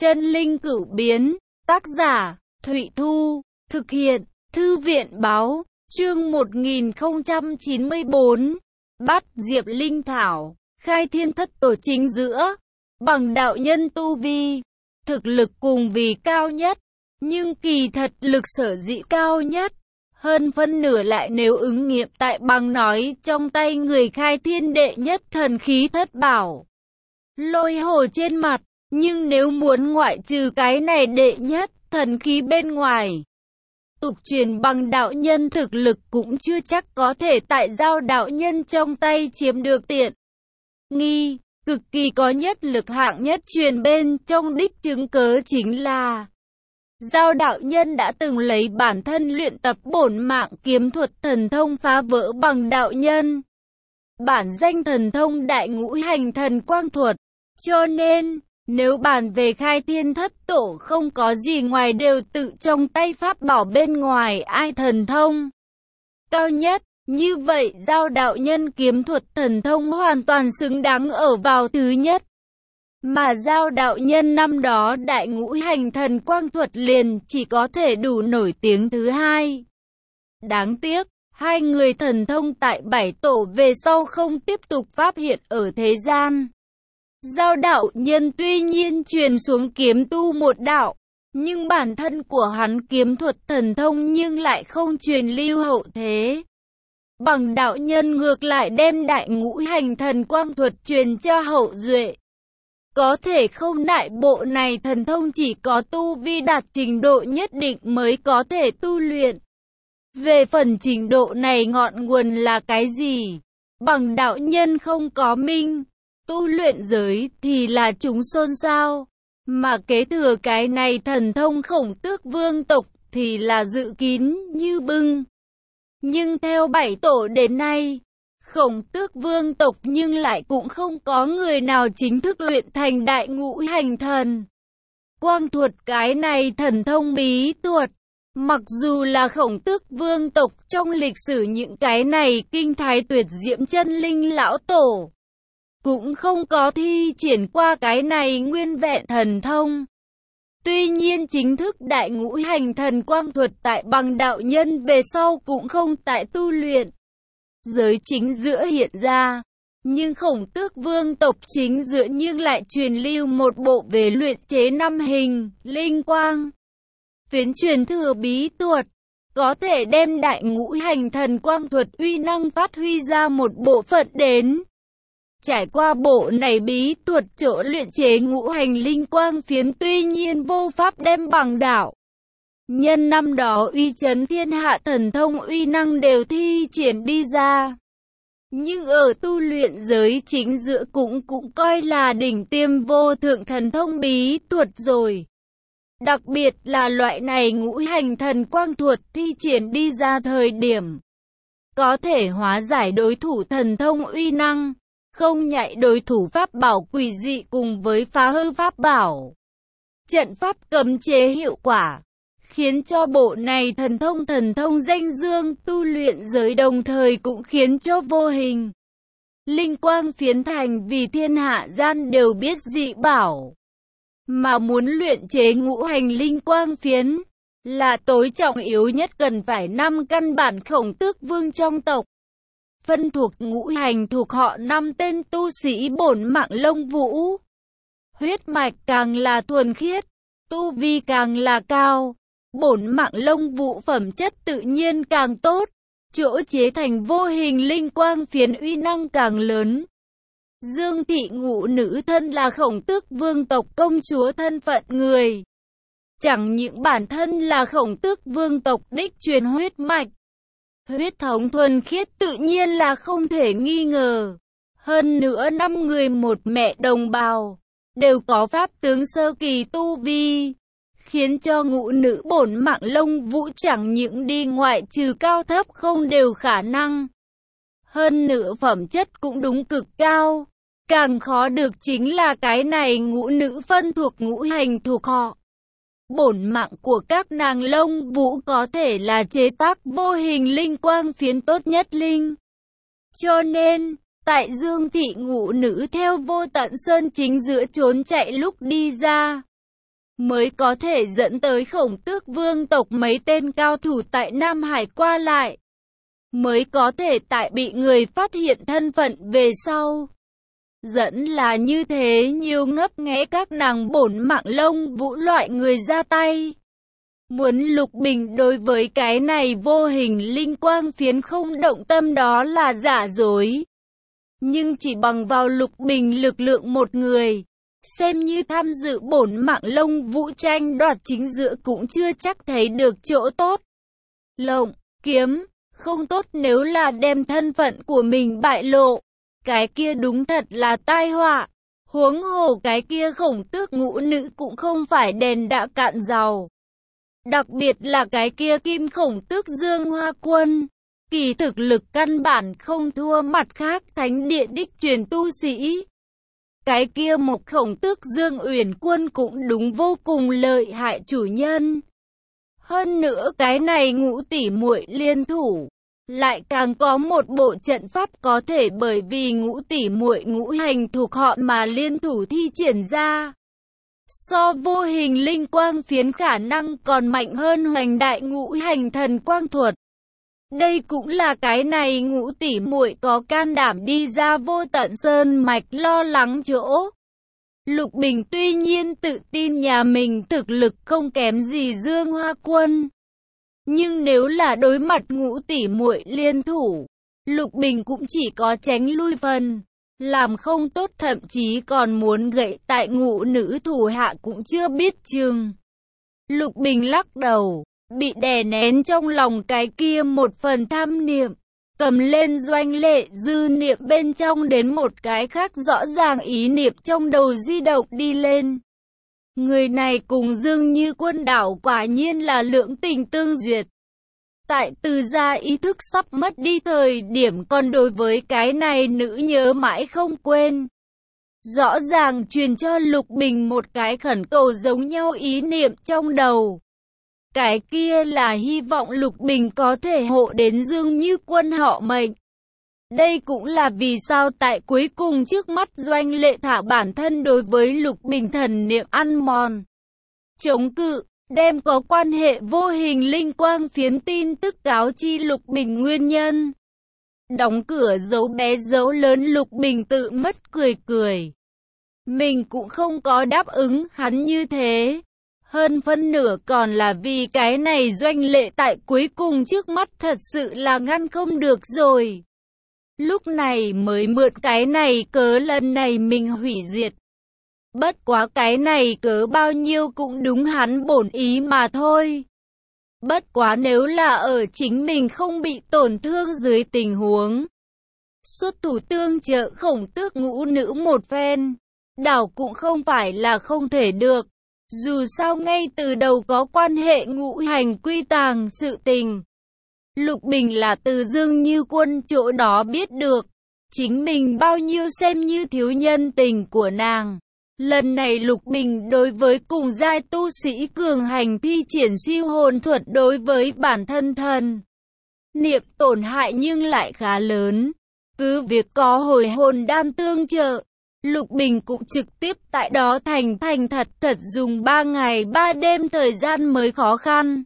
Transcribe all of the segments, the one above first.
Chân linh cửu biến, tác giả, Thụy Thu, thực hiện, Thư viện Báo, chương 1094, Bát Diệp Linh Thảo, khai thiên thất tổ chính giữa, bằng đạo nhân tu vi, thực lực cùng vì cao nhất, nhưng kỳ thật lực sở dĩ cao nhất, hơn phân nửa lại nếu ứng nghiệm tại bằng nói trong tay người khai thiên đệ nhất thần khí thất bảo. Lôi hồ trên mặt, nhưng nếu muốn ngoại trừ cái này đệ nhất thần khí bên ngoài, tục truyền bằng đạo nhân thực lực cũng chưa chắc có thể tại giao đạo nhân trong tay chiếm được tiện nghi. Cực kỳ có nhất lực hạng nhất truyền bên trong đích chứng cớ chính là giao đạo nhân đã từng lấy bản thân luyện tập bổn mạng kiếm thuật thần thông phá vỡ bằng đạo nhân bản danh thần thông đại ngũ hành thần quang thuật. Cho nên, nếu bàn về khai thiên thất tổ không có gì ngoài đều tự trong tay pháp bảo bên ngoài ai thần thông cao nhất, như vậy giao đạo nhân kiếm thuật thần thông hoàn toàn xứng đáng ở vào thứ nhất. Mà giao đạo nhân năm đó đại ngũ hành thần quang thuật liền chỉ có thể đủ nổi tiếng thứ hai. Đáng tiếc, hai người thần thông tại bảy tổ về sau không tiếp tục pháp hiện ở thế gian. Giao đạo nhân tuy nhiên truyền xuống kiếm tu một đạo, nhưng bản thân của hắn kiếm thuật thần thông nhưng lại không truyền lưu hậu thế. Bằng đạo nhân ngược lại đem đại ngũ hành thần quang thuật truyền cho hậu duệ. Có thể không đại bộ này thần thông chỉ có tu vi đạt trình độ nhất định mới có thể tu luyện. Về phần trình độ này ngọn nguồn là cái gì? Bằng đạo nhân không có minh. Tu luyện giới thì là chúng xôn xao, mà kế thừa cái này thần thông Khổng Tước vương tộc thì là dự kín như bưng. Nhưng theo bảy tổ đến nay, Khổng Tước vương tộc nhưng lại cũng không có người nào chính thức luyện thành đại ngũ hành thần quang thuật cái này thần thông bí thuật. Mặc dù là Khổng Tước vương tộc trong lịch sử những cái này kinh thái tuyệt diễm chân linh lão tổ cũng không có thi triển qua cái này nguyên vẹn thần thông. Tuy nhiên chính thức đại ngũ hành thần quang thuật tại bằng đạo nhân về sau cũng không tại tu luyện giới chính giữa hiện ra. Nhưng Khổng Tước vương tộc chính giữa nhưng lại truyền lưu một bộ về luyện chế năm hình, linh quang phiến truyền thừa bí thuật, có thể đem đại ngũ hành thần quang thuật uy năng phát huy ra một bộ phận đến. Trải qua bộ này bí thuật chỗ luyện chế ngũ hành linh quang phiến tuy nhiên vô pháp đem bằng đạo nhân năm đó uy chấn thiên hạ thần thông uy năng đều thi triển đi ra. Nhưng ở tu luyện giới chính giữa cũng coi là đỉnh tiêm vô thượng thần thông bí thuật rồi. Đặc biệt là loại này ngũ hành thần quang thuật thi triển đi ra thời điểm có thể hóa giải đối thủ thần thông uy năng, không nhạy đối thủ pháp bảo quỷ dị cùng với phá hư pháp bảo trận pháp cấm chế hiệu quả, khiến cho bộ này thần thông danh dương tu luyện giới, đồng thời cũng khiến cho vô hình linh quang phiến thành vì thiên hạ gian đều biết dị bảo. Mà muốn luyện chế ngũ hành linh quang phiến là tối trọng yếu nhất, cần phải 5 căn bản Khổng Tước vương trong tộc phân thuộc ngũ hành thuộc họ 5 tên tu sĩ bổn mạng Lông Vũ. Huyết mạch càng là thuần khiết, tu vi càng là cao, bổn mạng Lông Vũ phẩm chất tự nhiên càng tốt, chỗ chế thành vô hình linh quang phiến uy năng càng lớn. Dương thị ngũ nữ thân là Khổng Tước vương tộc công chúa thân phận người, chẳng những bản thân là Khổng Tước vương tộc đích truyền huyết mạch, huyết thống thuần khiết tự nhiên là không thể nghi ngờ. Hơn nữa 5 người một mẹ đồng bào đều có pháp tướng sơ kỳ tu vi, khiến cho ngũ nữ bổn mạng Lông Vũ chẳng những đi ngoại trừ cao thấp không đều khả năng, hơn nữa phẩm chất cũng đúng cực cao. Càng khó được chính là cái này ngũ nữ phân thuộc ngũ hành thuộc họ. Bổn mạng của các nàng Lông Vũ có thể là chế tác vô hình linh quang phiến tốt nhất linh. Cho nên, tại Dương thị ngũ nữ theo Vô Tận Sơn chính giữa trốn chạy lúc đi ra, mới có thể dẫn tới Khổng Tước vương tộc mấy tên cao thủ tại Nam Hải qua lại, mới có thể tại bị người phát hiện thân phận về sau. Dẫn là như thế, nhiều ngấp nghé các nàng bổn mạng lông vũ loại người ra tay. Muốn Lục Bình đối với cái này vô hình linh quang phiến không động tâm đó là giả dối. Nhưng chỉ bằng vào Lục Bình lực lượng một người, xem như tham dự bổn mạng lông vũ tranh đoạt chính giữa cũng chưa chắc thấy được chỗ tốt. Lộng, kiếm, không tốt nếu là đem thân phận của mình bại lộ. Cái kia đúng thật là tai họa. Huống hồ cái kia Khổng Tước ngũ nữ cũng không phải đèn đã cạn dầu. Đặc biệt là cái kia Kim Khổng Tước Dương Hoa Quân, kỳ thực lực căn bản không thua mặt khác thánh địa đích truyền tu sĩ. Cái kia Mộc Khổng Tước Dương Uyển Quân cũng đúng vô cùng lợi hại chủ nhân. Hơn nữa cái này ngũ tỷ muội liên thủ, lại càng có một bộ trận pháp có thể bởi vì ngũ tỷ muội ngũ hành thuộc họ mà liên thủ thi triển ra. So vô hình linh quang phiến khả năng còn mạnh hơn hoành đại ngũ hành thần quang thuật. Đây cũng là cái này ngũ tỷ muội có can đảm đi ra Vô Tận Sơn mạch lo lắng chỗ. Lục Bình tuy nhiên tự tin nhà mình thực lực không kém gì Dương Hoa Quân. Nhưng nếu là đối mặt ngũ tỷ muội liên thủ, Lục Bình cũng chỉ có tránh lui phần. Làm không tốt thậm chí còn muốn gậy tại ngũ nữ thủ hạ cũng chưa biết chừng. Lục Bình lắc đầu, bị đè nén trong lòng cái kia một phần tham niệm, cầm lên Doanh Lệ Dư niệm bên trong đến một cái khác rõ ràng ý niệm trong đầu di động đi lên. Người này cùng Dương Như Quân đảo quả nhiên là lưỡng tình tương duyệt. Tại Từ gia ý thức sắp mất đi thời điểm còn đối với cái này nữ nhớ mãi không quên. Rõ ràng truyền cho Lục Bình một cái khẩn cầu giống nhau ý niệm trong đầu. Cái kia là hy vọng Lục Bình có thể hộ đến Dương Như Quân họ mệnh. Đây cũng là vì sao tại cuối cùng trước mắt Doanh Lệ thả bản thân đối với Lục Bình thần niệm ăn mòn, chống cự, đem có quan hệ vô hình linh quang phiến tin tức cáo chi Lục Bình nguyên nhân. Đóng cửa dấu bé dấu lớn, Lục Bình tự mất cười cười. Mình cũng không có đáp ứng hắn như thế. Hơn phân nửa còn là vì cái này Doanh Lệ tại cuối cùng trước mắt thật sự là ngăn không được rồi. Lúc này mới mượn cái này cớ lần này mình hủy diệt. Bất quá cái này cớ bao nhiêu cũng đúng hắn bổn ý mà thôi. Bất quá nếu là ở chính mình không bị tổn thương dưới tình huống xuất thủ tương trợ Khổng Tước ngũ nữ một phen, đảo cũng không phải là không thể được. Dù sao ngay từ đầu có quan hệ ngũ hành quy tàng sự tình. Lục Bình là từ Dương Như Quân chỗ đó biết được, chính mình bao nhiêu xem như thiếu nhân tình của nàng. Lần này Lục Bình đối với cùng giai tu sĩ cường hành thi triển siêu hồn thuật đối với bản thân thần niệm tổn hại nhưng lại khá lớn. Cứ việc có hồi hồn đan tương trợ, Lục Bình cũng trực tiếp tại đó thành thật dùng 3 ngày 3 đêm thời gian mới khó khăn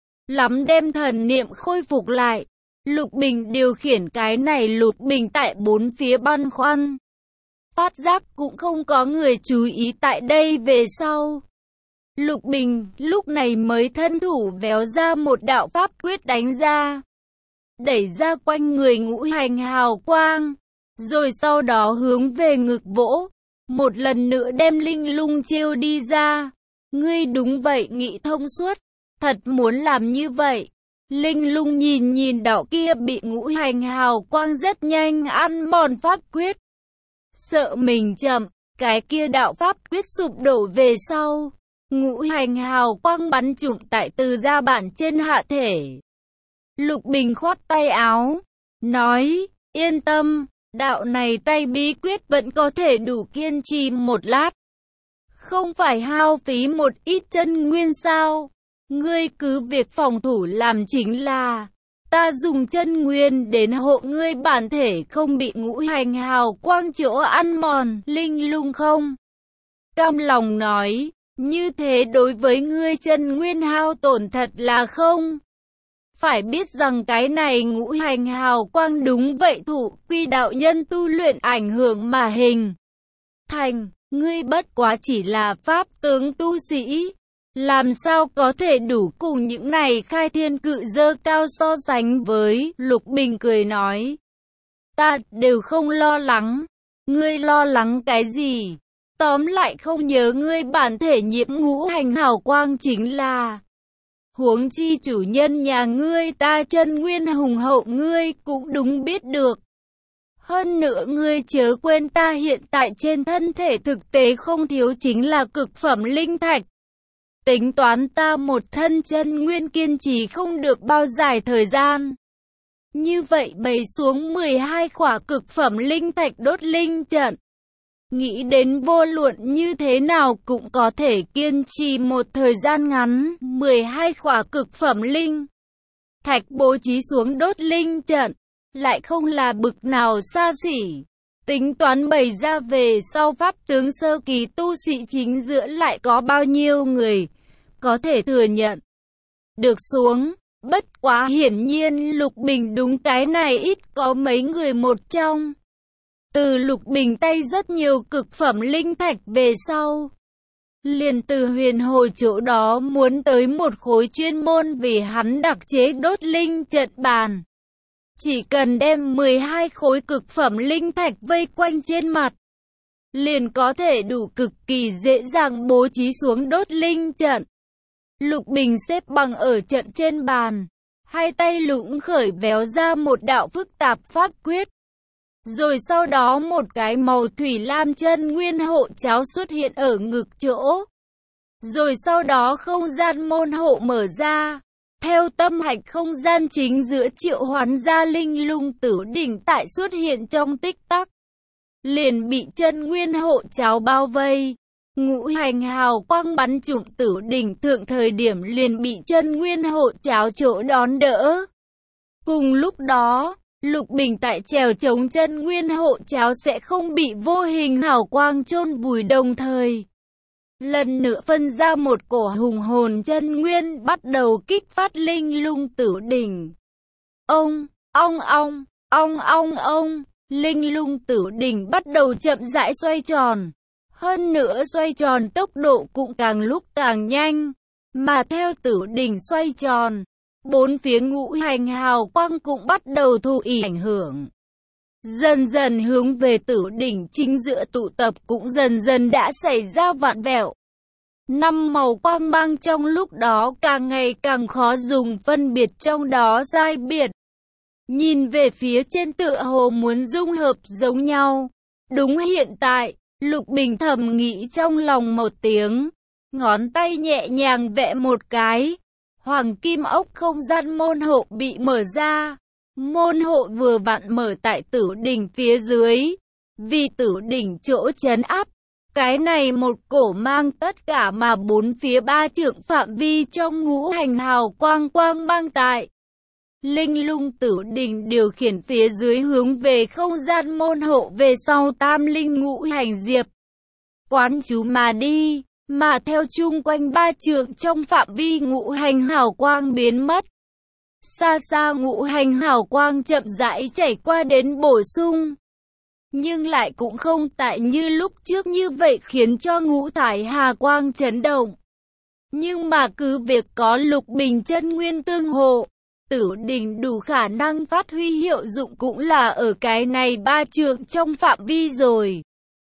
lắm đem thần niệm khôi phục lại. Lục Bình điều khiển cái này, Lục Bình tại bốn phía băn khoăn. Phát giác cũng không có người chú ý tại đây về sau. Lục Bình lúc này mới thân thủ véo ra một đạo pháp quyết đánh ra. Đẩy ra quanh người ngũ hành hào quang. Rồi sau đó hướng về ngực vỗ. Một lần nữa đem Linh Lung chiêu đi ra. Ngươi đúng vậy, nghĩ thông suốt. Thật muốn làm như vậy. Linh Lung nhìn đạo kia bị ngũ hành hào quang rất nhanh ăn mòn pháp quyết. Sợ mình chậm, cái kia đạo pháp quyết sụp đổ về sau. Ngũ hành hào quang bắn trúng tại Từ gia bản trên hạ thể. Lục Bình khoát tay áo, nói, yên tâm, đạo này tay bí quyết vẫn có thể đủ kiên trì một lát. Không phải hao phí một ít chân nguyên sao? Ngươi cứ việc phòng thủ làm chính là, ta dùng chân nguyên đến hộ ngươi bản thể không bị ngũ hành hào quang chỗ ăn mòn. Linh Lung không cam lòng nói, Như thế đối với ngươi chân nguyên hao tổn thật là không. Phải biết rằng cái này ngũ hành hào quang đúng vậy thụ quy đạo nhân tu luyện ảnh hưởng mà hình thành. Ngươi bất quá chỉ là pháp tướng tu sĩ. Làm sao có thể đủ cùng những này khai thiên cự dơ cao so sánh với. Lục Bình cười nói. Ta đều không lo lắng. Ngươi lo lắng cái gì? Tóm lại không nhớ ngươi bản thể nhiễm ngũ hành hào quang chính là. Huống chi chủ nhân nhà ngươi ta chân nguyên hùng hậu ngươi cũng đúng biết được. Hơn nữa ngươi chớ quên ta hiện tại trên thân thể thực tế không thiếu chính là cực phẩm linh thạch. Tính toán ta một thân chân nguyên kiên trì không được bao dài thời gian. Như vậy bày xuống 12 khỏa cực phẩm linh thạch đốt linh trận. Nghĩ đến vô luận như thế nào cũng có thể kiên trì một thời gian ngắn. 12 khỏa cực phẩm linh thạch bố trí xuống đốt linh trận. Lại không là bực nào xa xỉ. Tính toán bày ra về sau pháp tướng sơ kỳ tu sĩ chính giữa lại có bao nhiêu người có thể thừa nhận được xuống. Bất quá hiển nhiên Lục Bình đúng cái này ít có mấy người một trong. Từ Lục Bình tay rất nhiều cực phẩm linh thạch về sau. Liền từ huyền hồi chỗ đó muốn tới một khối chuyên môn vì hắn đặc chế đốt linh trận bàn. Chỉ cần đem 12 khối cực phẩm linh thạch vây quanh trên mặt. Liền có thể đủ cực kỳ dễ dàng bố trí xuống đốt linh trận. Lục Bình xếp bằng ở trận trên bàn. Hai tay lũng khởi véo ra một đạo phức tạp pháp quyết. Rồi sau đó một cái màu thủy lam chân nguyên hộ cháo xuất hiện ở ngực chỗ. Rồi sau đó không gian môn hộ mở ra. Theo tâm hạch không gian chính giữa triệu hoán ra linh lung tử đỉnh tại xuất hiện trong tích tắc. Liền bị chân nguyên hộ cháo bao vây. Ngũ hành hào quang bắn trúng tử đỉnh thượng thời điểm liền bị chân nguyên hộ cháo chỗ đón đỡ. Cùng lúc đó, Lục Bình tại trèo chống chân nguyên hộ cháo sẽ không bị vô hình hào quang chôn vùi đồng thời. Lần nữa phân ra một cổ hùng hồn chân nguyên bắt đầu kích phát linh lung tử đỉnh. Ông, linh lung tử đỉnh bắt đầu chậm rãi xoay tròn. Hơn nữa xoay tròn tốc độ cũng càng lúc càng nhanh. Mà theo tử đỉnh xoay tròn, bốn phía ngũ hành hào quang cũng bắt đầu thụ ảnh hưởng. Dần dần hướng về tử đỉnh chính giữa tụ tập cũng dần dần đã xảy ra vặn vẹo. Năm màu quang mang trong lúc đó càng ngày càng khó dùng phân biệt trong đó sai biệt. Nhìn về phía trên tựa hồ muốn dung hợp giống nhau. Đúng hiện tại, Lục Bình thầm nghĩ trong lòng một tiếng. Ngón tay nhẹ nhàng vẽ một cái. Hoàng kim ốc không gian môn hộ bị mở ra. Môn hộ vừa vặn mở tại tử đỉnh phía dưới. Vì tử đỉnh chỗ trấn áp. Cái này một cổ mang tất cả mà bốn phía ba trượng phạm vi trong ngũ hành hào quang mang tại. Linh lung tử đỉnh điều khiển phía dưới hướng về không gian môn hộ về sau tam linh ngũ hành diệp. Quán chú mà đi, mà theo chung quanh ba trượng trong phạm vi ngũ hành hào quang biến mất. Xa xa ngũ hành hào quang chậm rãi chảy qua đến bổ sung. Nhưng lại cũng không tại như lúc trước như vậy khiến cho ngũ thải hà quang chấn động. Nhưng mà cứ việc có Lục Bình chân nguyên tương hộ, tử đỉnh đủ khả năng phát huy hiệu dụng cũng là ở cái này ba trượng trong phạm vi rồi.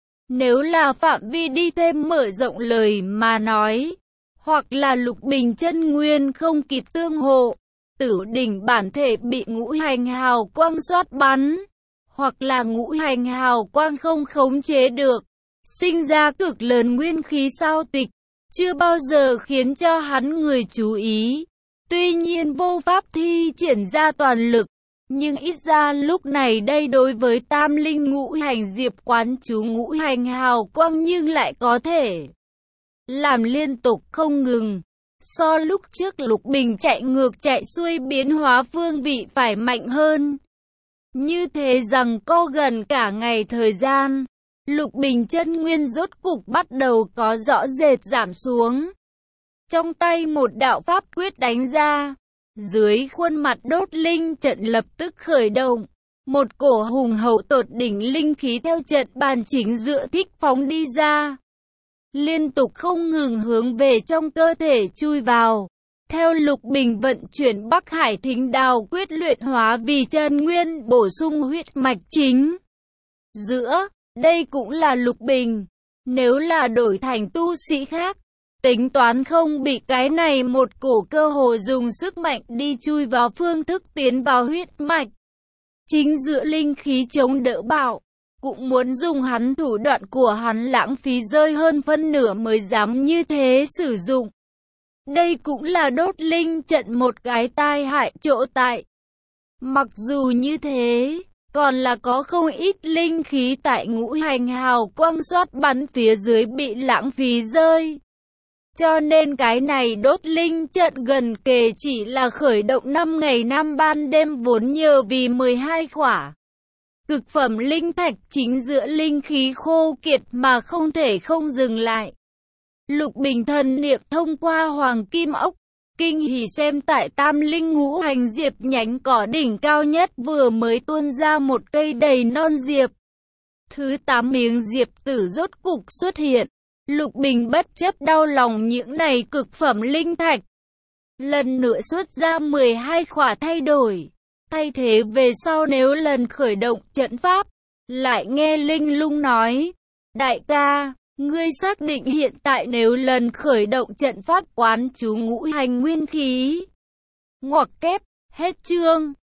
Nếu là phạm vi đi thêm mở rộng lời mà nói, hoặc là Lục Bình chân nguyên không kịp tương hộ, tử đỉnh bản thể bị ngũ hành hào quang xoát bắn, hoặc là ngũ hành hào quang không khống chế được, sinh ra cực lớn nguyên khí sao tịch, chưa bao giờ khiến cho hắn người chú ý. Tuy nhiên vô pháp thi triển ra toàn lực, nhưng ít ra lúc này đây đối với tam linh ngũ hành diệp quán chú ngũ hành hào quang nhưng lại có thể làm liên tục không ngừng. So lúc trước Lục Bình chạy ngược chạy xuôi biến hóa phương vị phải mạnh hơn. Như thế rằng co gần cả ngày thời gian, Lục bình chân nguyên rốt cục bắt đầu có rõ rệt giảm xuống. Trong tay một đạo pháp quyết đánh ra, dưới khuôn mặt đốt linh trận lập tức khởi động. Một cổ hùng hậu tột đỉnh linh khí theo trận bàn chính giữa thích phóng đi ra, liên tục không ngừng hướng về trong cơ thể chui vào. Theo Lục Bình vận chuyển Bắc Hải Thính Đào quyết luyện hóa vì chân nguyên bổ sung huyết mạch chính giữa, đây cũng là Lục Bình. Nếu là đổi thành tu sĩ khác, tính toán không bị cái này một cổ cơ hồ dùng sức mạnh đi chui vào phương thức tiến vào huyết mạch chính giữa linh khí chống đỡ bạo, cũng muốn dùng hắn thủ đoạn của hắn lãng phí rơi hơn phân nửa mới dám như thế sử dụng. Đây cũng là đốt linh trận một cái tai hại chỗ tại. Mặc dù như thế, còn là có không ít linh khí tại ngũ hành hào quang xoát bắn phía dưới bị lãng phí rơi. Cho nên cái này đốt linh trận gần kề chỉ là khởi động 5 ngày 5 ban đêm vốn nhờ vì 12 khỏa cực phẩm linh thạch chính giữa linh khí khô kiệt mà không thể không dừng lại. Lục Bình thần niệm thông qua hoàng kim ốc, kinh hỉ xem tại tam linh ngũ hành diệp nhánh cỏ đỉnh cao nhất vừa mới tuôn ra một cây đầy non diệp. Thứ 8 miếng diệp tử rốt cục xuất hiện. Lục Bình bất chấp đau lòng những này cực phẩm linh thạch, lần nữa xuất ra 12 khỏa thay đổi. Thay thế về sau nếu lần khởi động trận pháp, lại nghe Linh Lung nói, đại ca, ngươi xác định hiện tại nếu lần khởi động trận pháp quán chú ngũ hành nguyên khí. Ngoặc kép, hết chương.